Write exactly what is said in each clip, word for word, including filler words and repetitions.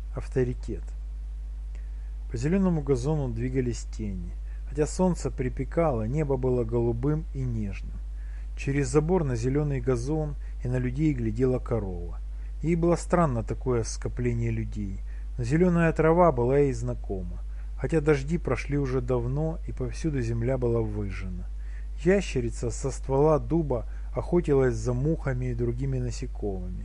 Авторитет. По зеленому газону двигались тени. Хотя солнце припекало, небо было голубым и нежным. Через забор на зеленый газон и на людей глядела корова. Ей было странно такое скопление людей, но зеленая трава была ей знакома. Хотя дожди прошли уже давно, и повсюду земля была выжжена. Ящерица со ствола дуба охотилась за мухами и другими насекомыми.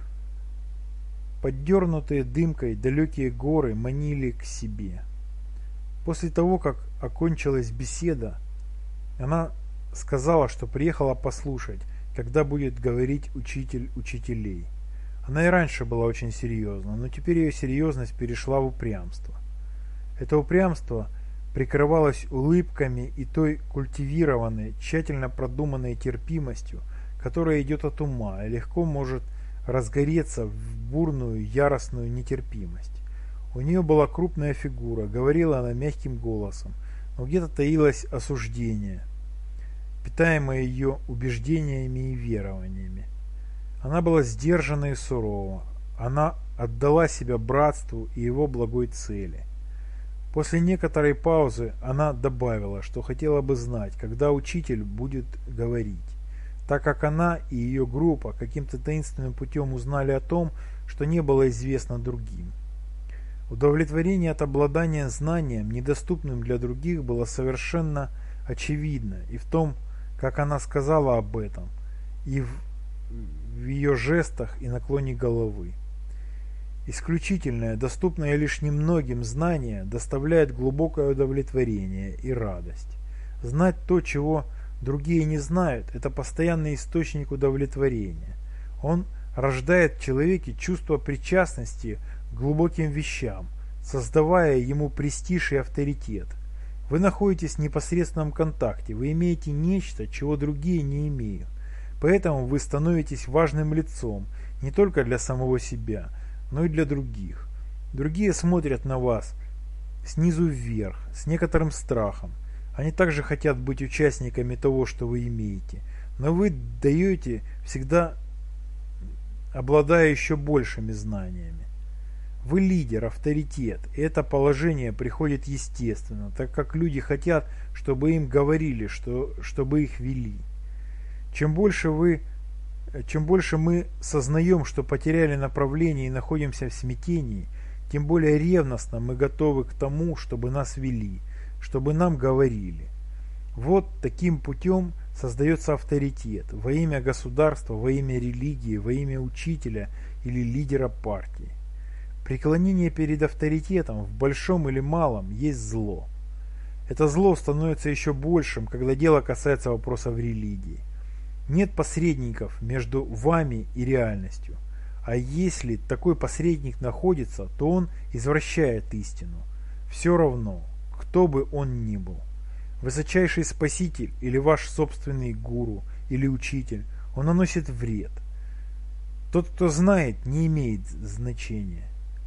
Поддернутые дымкой далекие горы манили к себе. После того, как окончилась беседа, она сказала, что приехала послушать, когда будет говорить учитель учителей. Она и раньше была очень серьезна, но теперь ее серьезность перешла в упрямство. Это упрямство прикрывалось улыбками и той культивированной, тщательно продуманной терпимостью, которая идет от ума и легко может разгореться в бурную, яростную нетерпимость. У нее была крупная фигура, говорила она мягким голосом, но где-то таилось осуждение, питаемое ее убеждениями и верованиями. Она была сдержана и сурова, она отдала себя братству и его благой цели. После некоторой паузы она добавила, что хотела бы знать, когда учитель будет говорить, так как она и ее группа каким-то таинственным путем узнали о том, что не было известно другим. Удовлетворение от обладания знанием, недоступным для других, было совершенно очевидно и в том, как она сказала об этом, и в, в ее жестах и наклоне головы. Исключительное, доступное лишь немногим знание доставляет глубокое удовлетворение и радость. Знать то, чего другие не знают, это постоянный источник удовлетворения. Он рождает в человеке чувство причастности к глубоким вещам, создавая ему престиж и авторитет. Вы находитесь в непосредственном контакте, вы имеете нечто, чего другие не имеют. Поэтому вы становитесь важным лицом не только для самого себя, но и для других. Другие смотрят на вас снизу вверх, с некоторым страхом. Они также хотят быть участниками того, что вы имеете, но вы даете, всегда обладая еще большими знаниями. Вы лидер, авторитет, и это положение приходит естественно, так как люди хотят, чтобы им говорили, что, чтобы их вели. Чем больше вы, чем больше мы сознаем, что потеряли направление и находимся в смятении, тем более ревностно мы готовы к тому, чтобы нас вели, чтобы нам говорили. Вот таким путем создается авторитет во имя государства, во имя религии, во имя учителя или лидера партии. Преклонение перед авторитетом в большом или малом есть зло. Это зло становится еще большим, когда дело касается вопросов религии. Нет посредников между вами и реальностью. А если такой посредник находится, то он извращает истину. Все равно, кто бы он ни был. Высочайший спаситель или ваш собственный гуру или учитель, он наносит вред. Тот, кто знает, не имеет значения.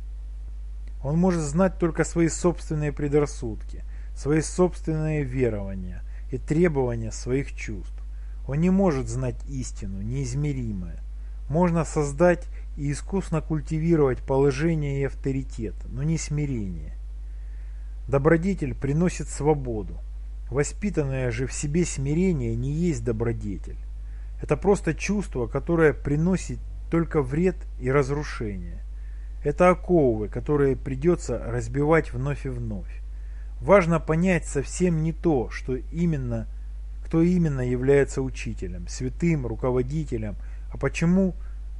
Он может знать только свои собственные предрассудки, свои собственные верования и требования своих чувств. Он не может знать истину, неизмеримое. Можно создать и искусно культивировать положение и авторитет, но не смирение. Добродетель приносит свободу. Воспитанное же в себе смирение не есть добродетель. Это просто чувство, которое приносит только вред и разрушение. Это оковы, которые придется разбивать вновь и вновь. Важно понять совсем не то, что именно, кто именно является учителем, святым, руководителем, а почему,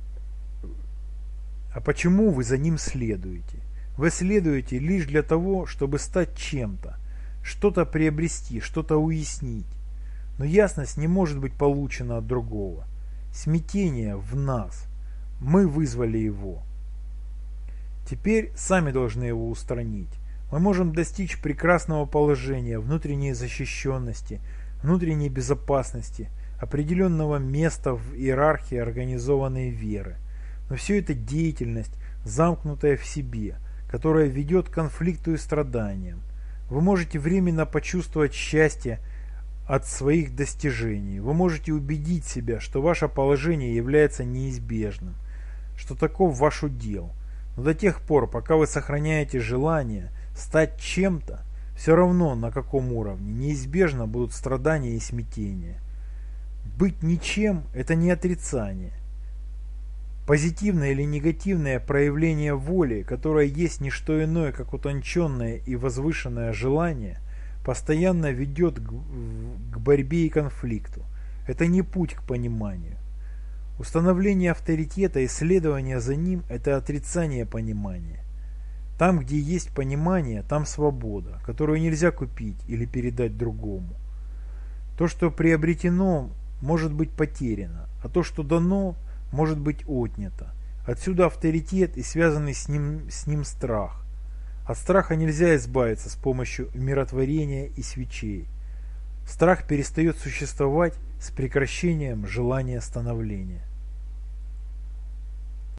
а почему вы за ним следуете. Вы следуете лишь для того, чтобы стать чем-то, что-то приобрести, что-то уяснить. Но ясность не может быть получена от другого. Смятение в нас. Мы вызвали его. Теперь сами должны его устранить. Мы можем достичь прекрасного положения, внутренней защищенности, внутренней безопасности, определенного места в иерархии организованной веры. Но все это деятельность, замкнутая в себе, которая ведет к конфликту и страданиям. Вы можете временно почувствовать счастье от своих достижений. Вы можете убедить себя, что ваше положение является неизбежным, что таков ваш удел. Но до тех пор, пока вы сохраняете желание стать чем-то, все равно на каком уровне, неизбежно будут страдания и смятения. Быть ничем – это не отрицание. Позитивное или негативное проявление воли, которое есть не что иное, как утонченное и возвышенное желание, постоянно ведет к, к борьбе и конфликту. Это не путь к пониманию. Установление авторитета и следование за ним – это отрицание понимания. Там, где есть понимание, там свобода, которую нельзя купить или передать другому. То, что приобретено, может быть потеряно, а то, что дано, может быть отнято. Отсюда авторитет и связанный с ним, с ним страх. От страха нельзя избавиться с помощью умиротворения и свечей. Страх перестает существовать с прекращением желания становления.